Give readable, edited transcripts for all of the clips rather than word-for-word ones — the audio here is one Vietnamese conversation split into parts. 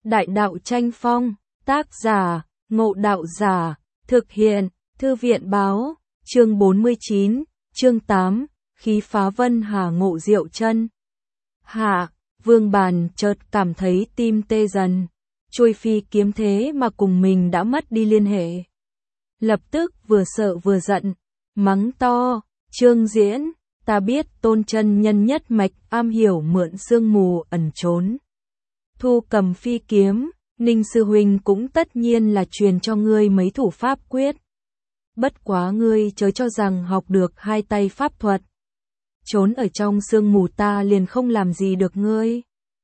Đại đạo tranh phong, tác giả, Ngộ Đạo Giả, thực hiện, Thư viện báo, chương 49, chương 8, khí phá vân hà ngộ diệu chân. Hạ, Vương Bàn chợt cảm thấy tim tê dần, chuôi phi kiếm thế mà cùng mình đã mất đi liên hệ. Lập tức vừa sợ vừa giận, mắng to, Trương Diễn, ta biết Tôn chân nhân nhất mạch am hiểu mượn sương mù ẩn trốn. Thu cầm phi kiếm, Ninh sư huynh cũng tất nhiên là truyền cho ngươi mấy thủ pháp quyết. Bất quá ngươi chớ cho rằng học được hai tay pháp thuật. Trốn ở trong sương mù ta liền không làm gì được ngươi.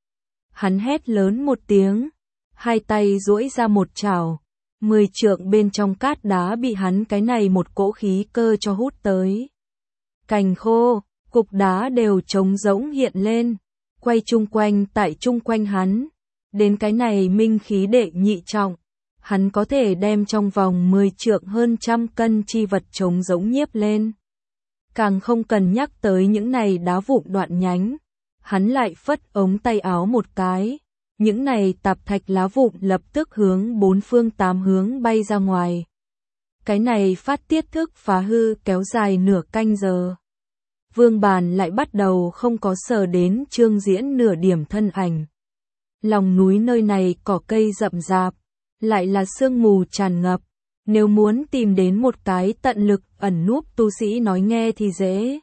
Hắn hét lớn một tiếng, hai tay duỗi ra một chảo, 10 trượng bên trong cát đá bị hắn cái này một cỗ khí cơ cho hút tới. Cành khô, cục đá đều trống rỗng hiện lên, quay chung quanh tại chung quanh hắn. Đến cái này minh khí đệ nhị trọng, hắn có thể đem trong vòng 10 trượng hơn 100 cân chi vật trống rỗng nhiếp lên. Càng không cần nhắc tới những này đá vụn đoạn nhánh, hắn lại phất ống tay áo một cái, những này tạp thạch lá vụn lập tức hướng bốn phương tám hướng bay ra ngoài. Cái này phát tiết thức phá hư kéo dài nửa canh giờ. Vương Bàn lại bắt đầu không có sờ đến Trương Diễn nửa điểm thân ảnh. Lòng núi nơi này cỏ cây rậm rạp, lại là sương mù tràn ngập, nếu muốn tìm đến một cái tận lực ẩn núp tu sĩ nói nghe thì dễ.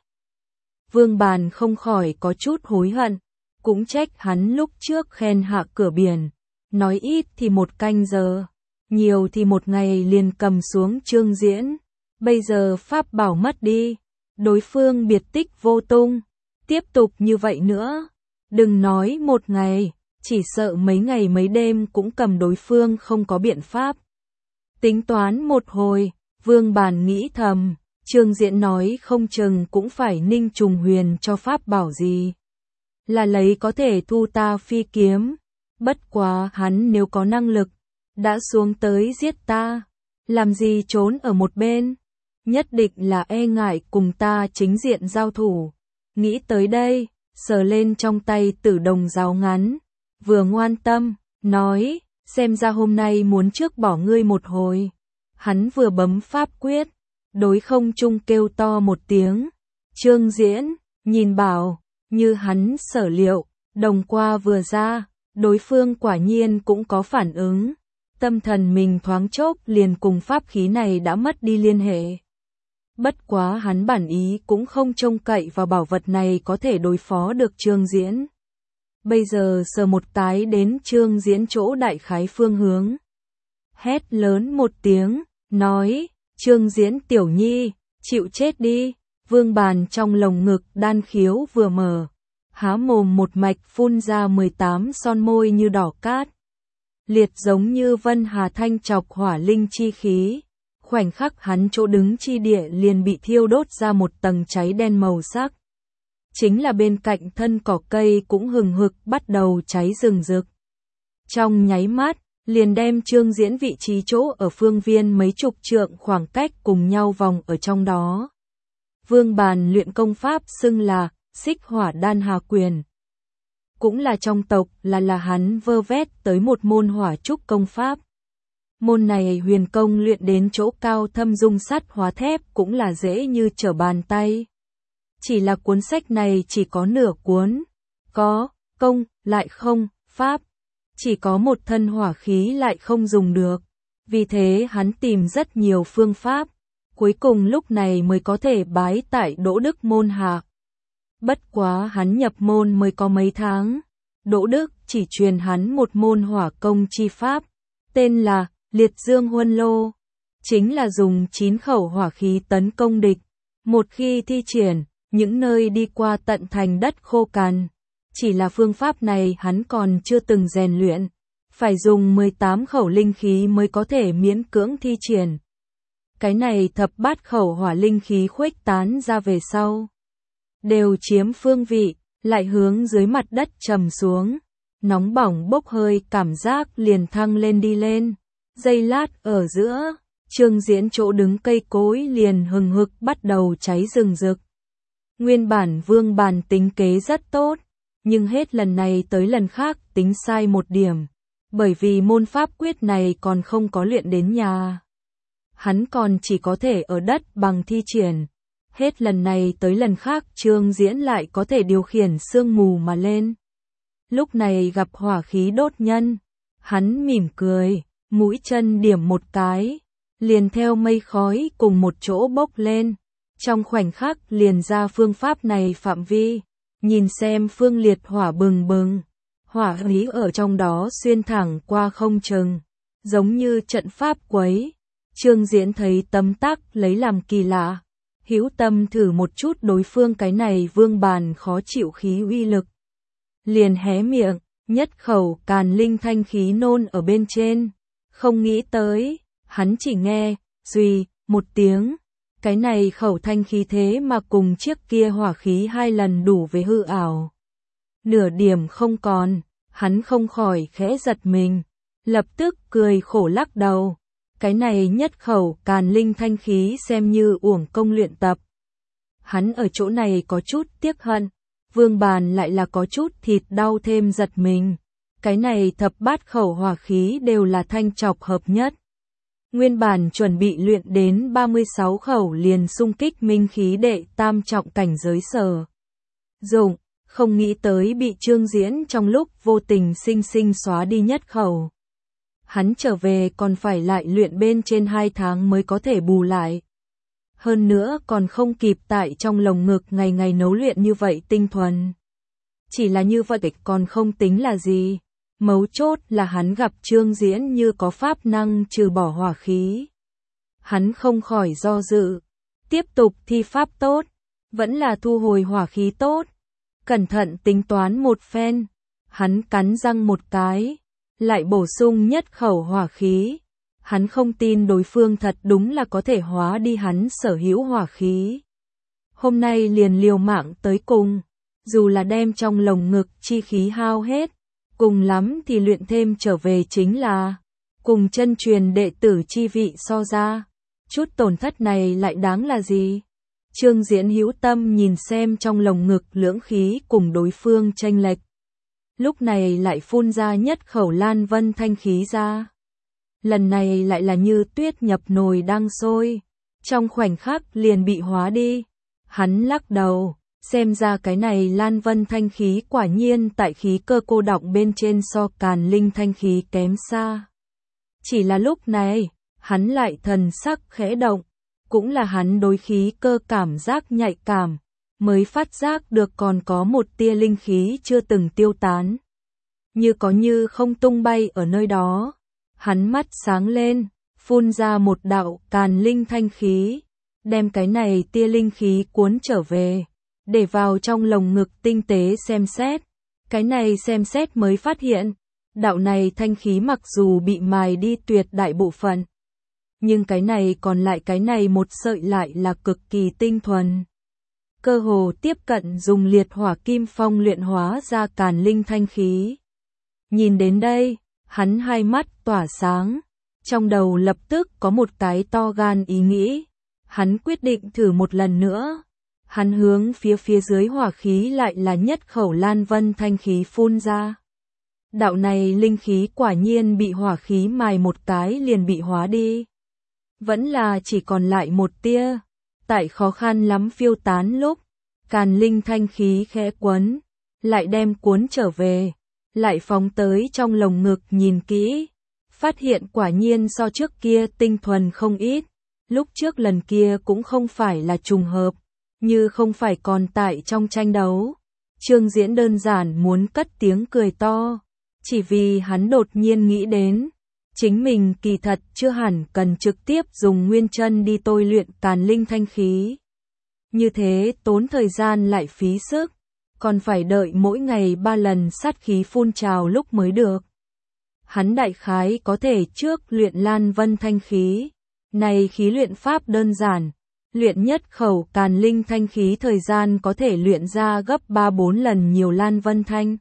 Vương Bàn không khỏi có chút hối hận, cũng trách hắn lúc trước khen hạ cửa biển, nói ít thì 1 canh giờ, nhiều thì 1 ngày liền cầm xuống Trương Diễn, bây giờ pháp bảo mất đi, đối phương biệt tích vô tung, tiếp tục như vậy nữa, đừng nói 1 ngày. Chỉ sợ mấy ngày mấy đêm cũng cầm đối phương không có biện pháp. Tính toán một hồi, Vương Bàn nghĩ thầm, Trương Diễn nói không chừng cũng phải Ninh Trùng Huyền cho pháp bảo gì. Là lấy có thể thu ta phi kiếm, bất quá hắn nếu có năng lực, đã xuống tới giết ta, làm gì trốn ở một bên, nhất định là e ngại cùng ta chính diện giao thủ. Nghĩ tới đây, sờ lên trong tay Tử Đồng giáo ngắn. Vừa ngoan tâm, nói, xem ra hôm nay muốn trước bỏ ngươi một hồi. Hắn vừa bấm pháp quyết, đối không trung kêu to một tiếng. Trương Diễn, nhìn bảo, như hắn sở liệu, đồng qua vừa ra, đối phương quả nhiên cũng có phản ứng. Tâm thần mình thoáng chốc liền cùng pháp khí này đã mất đi liên hệ. Bất quá hắn bản ý cũng không trông cậy vào bảo vật này có thể đối phó được Trương Diễn. Bây giờ sờ một cái đến Trương Diễn chỗ đại khái phương hướng. Hét lớn một tiếng, nói, Trương Diễn tiểu nhi, chịu chết đi. Vương Bàn trong lồng ngực đan khiếu vừa mở, há mồm một mạch phun ra 18 son môi như đỏ cát. Liệt giống như vân hà thanh chọc hỏa linh chi khí. Khoảnh khắc hắn chỗ đứng chi địa liền bị thiêu đốt ra một tầng cháy đen màu sắc. Chính là bên cạnh thân cỏ cây cũng hừng hực bắt đầu cháy rừng rực. Trong nháy mắt, liền đem Trương Diễn vị trí chỗ ở phương viên mấy chục trượng khoảng cách cùng nhau vòng ở trong đó. Vương Bàn luyện công pháp xưng là Xích Hỏa Đan Hà Quyền. Cũng là trong tộc là hắn vơ vét tới một môn hỏa trúc công pháp. Môn này huyền công luyện đến chỗ cao thâm dung sắt hóa thép cũng là dễ như trở bàn tay. Chỉ là cuốn sách này chỉ có nửa cuốn, có công, lại không, pháp, chỉ có một thân hỏa khí lại không dùng được, vì thế hắn tìm rất nhiều phương pháp, cuối cùng lúc này mới có thể bái tại Đỗ Đức môn hạ. Bất quá hắn nhập môn mới có mấy tháng, Đỗ Đức chỉ truyền hắn một môn hỏa công chi pháp, tên là Liệt Dương Huân Lô, chính là dùng 9 khẩu hỏa khí tấn công địch, một khi thi triển, những nơi đi qua tận thành đất khô cằn. Chỉ là phương pháp này hắn còn chưa từng rèn luyện, phải dùng 18 khẩu linh khí mới có thể miễn cưỡng thi triển. Cái này thập bát khẩu hỏa linh khí khuếch tán ra về sau, đều chiếm phương vị, lại hướng dưới mặt đất trầm xuống, nóng bỏng bốc hơi cảm giác liền thăng lên đi lên. Giây lát ở giữa, Trương Diễn chỗ đứng cây cối liền hừng hực bắt đầu cháy rừng rực. Nguyên bản Vương Bàn tính kế rất tốt, nhưng hết lần này tới lần khác tính sai một điểm. bởi vì môn pháp quyết này còn không có luyện đến nhà. Hắn còn chỉ có thể ở đất bằng thi triển. Hết lần này tới lần khác Trương Diễn lại có thể điều khiển sương mù mà lên. Lúc này gặp hỏa khí đốt nhân, hắn mỉm cười, mũi chân điểm một cái, liền theo mây khói cùng một chỗ bốc lên. Trong khoảnh khắc liền ra phương pháp này phạm vi, nhìn xem phương liệt hỏa bừng bừng, hỏa khí ở trong đó xuyên thẳng qua không chừng, giống như trận pháp quấy. Trương Diễn thấy tấm tắc lấy làm kỳ lạ, hữu tâm thử một chút đối phương cái này vương bàn khó chịu khí uy lực. Liền hé miệng, nhất khẩu càn linh thanh khí nôn ở bên trên, không nghĩ tới, hắn chỉ nghe, duy, một tiếng. Cái này khẩu thanh khí thế mà cùng chiếc kia hỏa khí 2 lần đủ với hư ảo. Nửa điểm không còn, hắn không khỏi khẽ giật mình, lập tức cười khổ lắc đầu. Cái này nhất khẩu càn linh thanh khí xem như uổng công luyện tập. Hắn ở chỗ này có chút tiếc hận, vương bàn lại là có chút thịt đau thêm giật mình. Cái này thập bát khẩu hỏa khí đều là thanh trọc hợp nhất. Nguyên bản chuẩn bị luyện đến 36 khẩu liền xung kích minh khí đệ tam trọng cảnh giới sở dụng, không nghĩ tới bị Trương Diễn trong lúc vô tình sinh sinh xóa đi nhất khẩu. Hắn trở về còn phải lại luyện bên trên 2 tháng mới có thể bù lại. Hơn nữa còn không kịp tại trong lồng ngực ngày ngày nấu luyện như vậy tinh thuần. Chỉ là như vậy còn không tính là gì. Mấu chốt là hắn gặp Trương Diễn như có pháp năng trừ bỏ hỏa khí. Hắn không khỏi do dự. Tiếp tục thi pháp tốt, vẫn là thu hồi hỏa khí tốt. Cẩn thận tính toán một phen, hắn cắn răng một cái, lại bổ sung nhất khẩu hỏa khí. Hắn không tin đối phương thật đúng là có thể hóa đi hắn sở hữu hỏa khí. Hôm nay liền liều mạng tới cùng, dù là đem trong lồng ngực chi khí hao hết. Cùng lắm thì luyện thêm trở về chính là, cùng chân truyền đệ tử chi vị so ra, chút tổn thất này lại đáng là gì? Trương Diễn hữu tâm nhìn xem trong lồng ngực lưỡng khí cùng đối phương chênh lệch. Lúc này lại phun ra nhất khẩu lan vân thanh khí ra. Lần này lại là như tuyết nhập nồi đang sôi, trong khoảnh khắc liền bị hóa đi. Hắn lắc đầu. Xem ra cái này lan vân thanh khí quả nhiên tại khí cơ cô đọng bên trên so càn linh thanh khí kém xa. Chỉ là lúc này, hắn lại thần sắc khẽ động, cũng là hắn đối khí cơ cảm giác nhạy cảm, mới phát giác được còn có một tia linh khí chưa từng tiêu tán. Như có như không tung bay ở nơi đó, hắn mắt sáng lên, phun ra một đạo càn linh thanh khí, đem cái này tia linh khí cuốn trở về. Để vào trong lồng ngực tinh tế xem xét, cái này xem xét mới phát hiện, đạo này thanh khí mặc dù bị mài đi tuyệt đại bộ phận, nhưng cái này còn lại cái này một sợi lại là cực kỳ tinh thuần. Cơ hồ tiếp cận dùng liệt hỏa kim phong luyện hóa ra càn linh thanh khí. Nhìn đến đây, hắn hai mắt tỏa sáng, trong đầu lập tức có một cái to gan ý nghĩ, hắn quyết định thử một lần nữa. Hắn hướng phía dưới hỏa khí lại là nhất khẩu lan vân thanh khí phun ra. Đạo này linh khí quả nhiên bị hỏa khí mài một cái liền bị hóa đi. Vẫn là chỉ còn lại một tia. Tại khó khăn lắm phiêu tán lúc, càn linh thanh khí khẽ quấn, lại đem cuốn trở về, lại phóng tới trong lồng ngực nhìn kỹ. Phát hiện quả nhiên so trước kia tinh thuần không ít. Lúc trước lần kia cũng không phải là trùng hợp. Như không phải còn tại trong tranh đấu, Trương Diễn đơn giản muốn cất tiếng cười to, chỉ vì hắn đột nhiên nghĩ đến, chính mình kỳ thật chưa hẳn cần trực tiếp dùng nguyên chân đi tôi luyện càn linh thanh khí. Như thế tốn thời gian lại phí sức, còn phải đợi mỗi ngày 3 lần sát khí phun trào lúc mới được. Hắn đại khái có thể trước luyện lan vân thanh khí, này khí luyện pháp đơn giản. Luyện nhất khẩu càn linh thanh khí thời gian có thể luyện ra gấp 3-4 lần nhiều lan vân thanh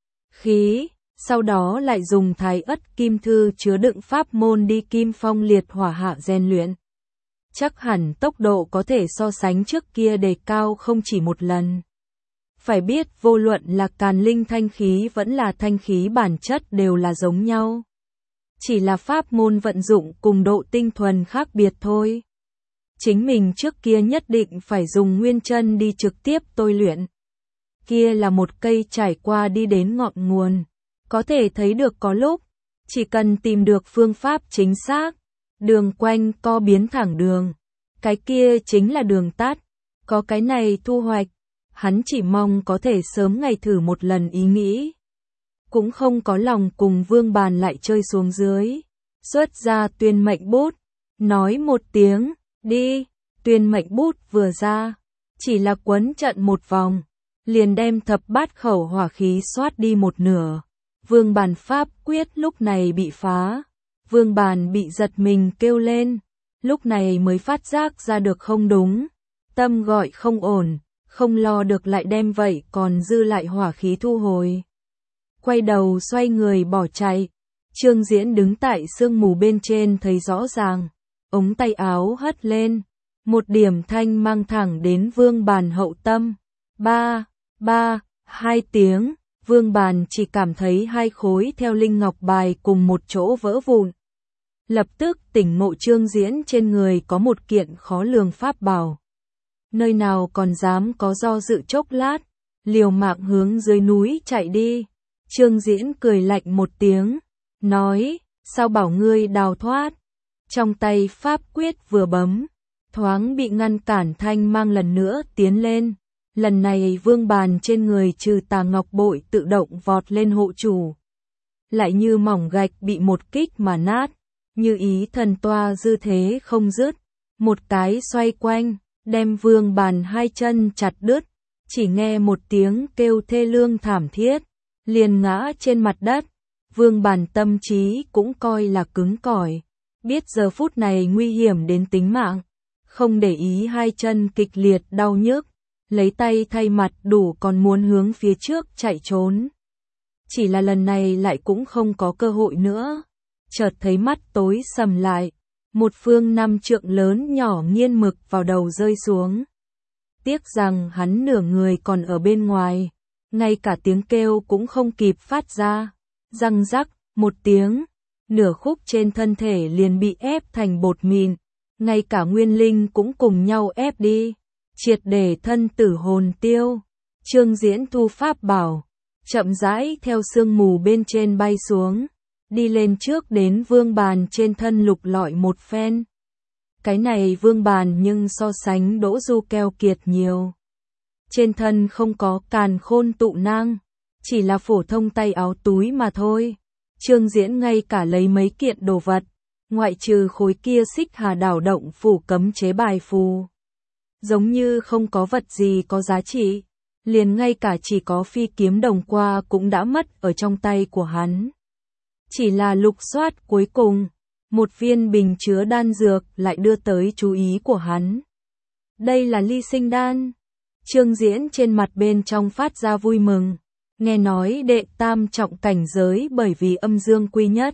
khí, sau đó lại dùng thái ất kim thư chứa đựng pháp môn đi kim phong liệt hỏa hạ rèn luyện. Chắc hẳn tốc độ có thể so sánh trước kia đề cao không chỉ một lần. Phải biết vô luận là càn linh thanh khí vẫn là thanh khí bản chất đều là giống nhau. chỉ là pháp môn vận dụng cùng độ tinh thuần khác biệt thôi. Chính mình trước kia nhất định phải dùng nguyên chân đi trực tiếp tôi luyện. Kia là một cây trải qua đi đến ngọn nguồn. Có thể thấy được có lúc, chỉ cần tìm được phương pháp chính xác, đường quanh co biến thẳng đường. Cái kia chính là đường tắt. Có cái này thu hoạch, hắn chỉ mong có thể sớm ngày thử một lần ý nghĩ. Cũng không có lòng cùng Vương Bàn lại chơi xuống dưới. Xuất ra tuyên mệnh bút, nói một tiếng, đi. Tuyên mệnh bút vừa ra, chỉ là quấn trận một vòng, liền đem thập bát khẩu hỏa khí xoát đi một nửa. Vương Bàn pháp quyết lúc này bị phá. Vương Bàn bị giật mình kêu lên, lúc này mới phát giác ra được không đúng. Tâm gọi không ổn, không lo được lại đem vậy còn dư lại hỏa khí thu hồi. Quay đầu xoay người bỏ chạy. Trương Diễn đứng tại sương mù bên trên thấy rõ ràng, ống tay áo hất lên, một điểm thanh mang thẳng đến Vương Bàn hậu tâm. Ba, hai tiếng, Vương Bàn chỉ cảm thấy hai khối theo linh ngọc bài cùng một chỗ vỡ vụn. Lập tức tỉnh ngộ Trương Diễn trên người có một kiện khó lường pháp bảo. Nơi nào còn dám có do dự chốc lát, liều mạng hướng dưới núi chạy đi. Trương Diễn cười lạnh một tiếng, nói, sao bảo ngươi đào thoát. Trong tay pháp quyết vừa bấm, thoáng bị ngăn cản thanh mang lần nữa tiến lên. Lần này Vương Bàn trên người trừ tà ngọc bội tự động vọt lên hộ chủ. Lại như mỏng gạch bị một kích mà nát, như ý thần toa dư thế không dứt. Một cái xoay quanh, đem Vương Bàn hai chân chặt đứt, chỉ nghe một tiếng kêu thê lương thảm thiết, liền ngã trên mặt đất. Vương Bàn tâm trí cũng coi là cứng cỏi, biết giờ phút này nguy hiểm đến tính mạng, không để ý hai chân kịch liệt đau nhức, lấy tay thay mặt đủ còn muốn hướng phía trước chạy trốn. Chỉ là lần này lại cũng không có cơ hội nữa, chợt thấy mắt tối sầm lại, một phương 5 trượng lớn nhỏ nghiên mực vào đầu rơi xuống. Tiếc rằng hắn nửa người còn ở bên ngoài, ngay cả tiếng kêu cũng không kịp phát ra. Răng rắc, một tiếng, nửa khúc trên thân thể liền bị ép thành bột mịn, ngay cả nguyên linh cũng cùng nhau ép đi, triệt để thân tử hồn tiêu. Trương Diễn thu pháp bảo, chậm rãi theo sương mù bên trên bay xuống, đi lên trước đến Vương Bàn trên thân lục lọi một phen. Cái này Vương Bàn nhưng so sánh Đỗ Du keo kiệt nhiều. Trên thân không có càn khôn tụ năng, chỉ là phổ thông tay áo túi mà thôi. Trương Diễn ngay cả lấy mấy kiện đồ vật, ngoại trừ khối kia Xích Hà đảo động phủ cấm chế bài phù, giống như không có vật gì có giá trị, liền ngay cả chỉ có phi kiếm đồng qua cũng đã mất ở trong tay của hắn. Chỉ là lục soát cuối cùng, một viên bình chứa đan dược lại đưa tới chú ý của hắn. Đây là ly sinh đan. Trương Diễn trên mặt bên trong phát ra vui mừng, nghe nói đệ tam trọng cảnh giới bởi vì âm dương quy nhất,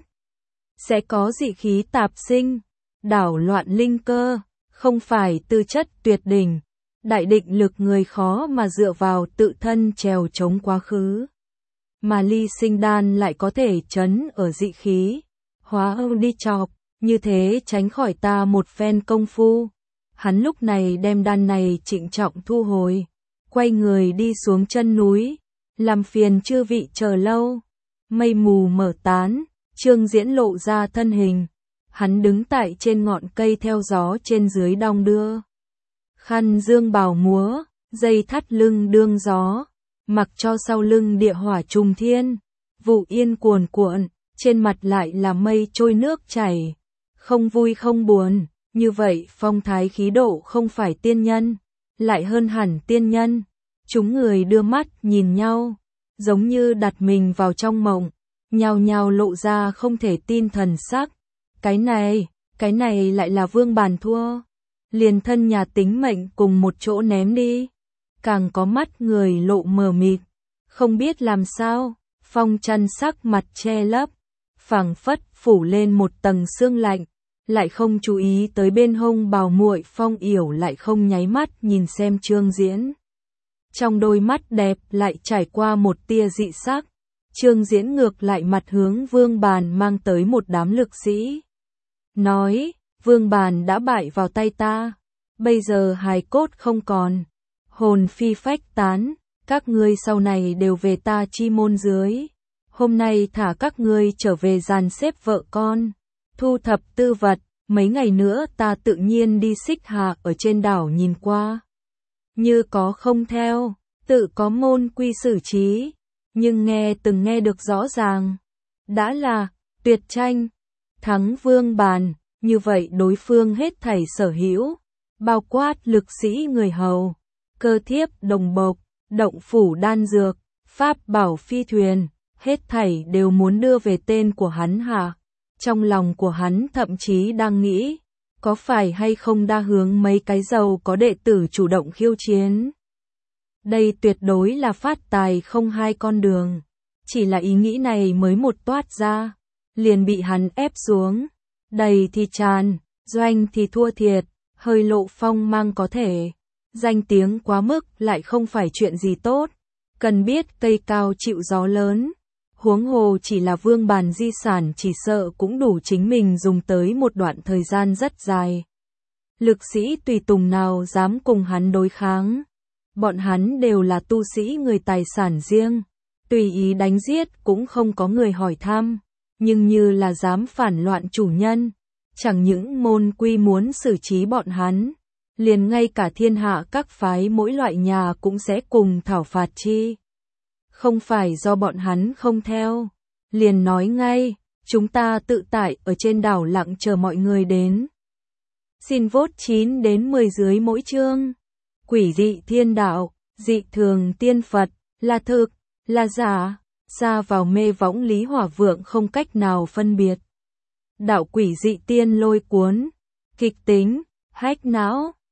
sẽ có dị khí tạp sinh, đảo loạn linh cơ, không phải tư chất tuyệt đỉnh, đại định lực người khó mà dựa vào tự thân trèo chống quá khứ. Mà ly sinh đan lại có thể trấn ở dị khí, hóa âu đi chọc, như thế tránh khỏi ta một phen công phu. Hắn lúc này đem đan này trịnh trọng thu hồi, quay người đi xuống chân núi, làm phiền chư vị chờ lâu. Mây mù mở tán, Trương Diễn lộ ra thân hình, hắn đứng tại trên ngọn cây theo gió trên dưới đong đưa. Khăn dương bào múa, dây thắt lưng đương gió, mặc cho sau lưng địa hỏa trùng thiên, vụ yên cuồn cuộn, trên mặt lại là mây trôi nước chảy, không vui không buồn, như vậy phong thái khí độ không phải tiên nhân, lại hơn hẳn tiên nhân. Chúng người đưa mắt nhìn nhau, giống như đặt mình vào trong mộng, nhao nhao lộ ra không thể tin thần sắc. Cái này lại là Vương Bàn thua, liền thân nhà tính mệnh cùng một chỗ ném đi. Càng có mắt người lộ mờ mịt, không biết làm sao, phong chăn sắc mặt che lấp, phảng phất phủ lên một tầng sương lạnh, lại không chú ý tới bên hông bào muội Phong Yểu lại không nháy mắt nhìn xem Trương Diễn. Trong đôi mắt đẹp lại trải qua một tia dị sắc, Trương Diễn ngược lại mặt hướng Vương Bàn mang tới một đám lực sĩ. Nói, Vương Bàn đã bại vào tay ta, bây giờ hài cốt không còn, hồn phi phách tán, các ngươi sau này đều về ta chi môn dưới. Hôm nay thả các ngươi trở về dàn xếp vợ con, thu thập tư vật, mấy ngày nữa ta tự nhiên đi Xích Hà ở trên đảo nhìn qua. Như có không theo, tự có môn quy xử trí, nhưng từng nghe được rõ ràng. Đã là tuyệt tranh, thắng Vương Bàn, như vậy đối phương hết thảy sở hữu, bao quát lực sĩ người hầu, cơ thiếp đồng bộc, động phủ đan dược, pháp bảo phi thuyền, hết thảy đều muốn đưa về tên của hắn hả? Trong lòng của hắn thậm chí đang nghĩ, có phải hay không đa hướng mấy cái giàu có đệ tử chủ động khiêu chiến. Đây tuyệt đối là phát tài không hai con đường, chỉ là ý nghĩ này mới một toát ra, liền bị hắn ép xuống, đầy thì tràn, doanh thì thua thiệt, hơi lộ phong mang có thể. Danh tiếng quá mức lại không phải chuyện gì tốt, cần biết cây cao chịu gió lớn, huống hồ chỉ là Vương Bàn di sản chỉ sợ cũng đủ chính mình dùng tới một đoạn thời gian rất dài. Lực sĩ tùy tùng nào dám cùng hắn đối kháng, bọn hắn đều là tu sĩ người tài sản riêng, tùy ý đánh giết cũng không có người hỏi thăm, nhưng như là dám phản loạn chủ nhân, chẳng những môn quy muốn xử trí bọn hắn, liền ngay cả thiên hạ các phái mỗi loại nhà cũng sẽ cùng thảo phạt chi. Không phải do bọn hắn không theo, liền nói ngay, chúng ta tự tại ở trên đảo lặng chờ mọi người đến. Xin vote 9 đến 10 dưới mỗi chương. Quỷ dị thiên đạo, dị thường tiên Phật, là thực, là giả, xa vào mê võng Lý Hỏa Vượng không cách nào phân biệt. Đạo quỷ dị tiên lôi cuốn, kịch tính, hách não.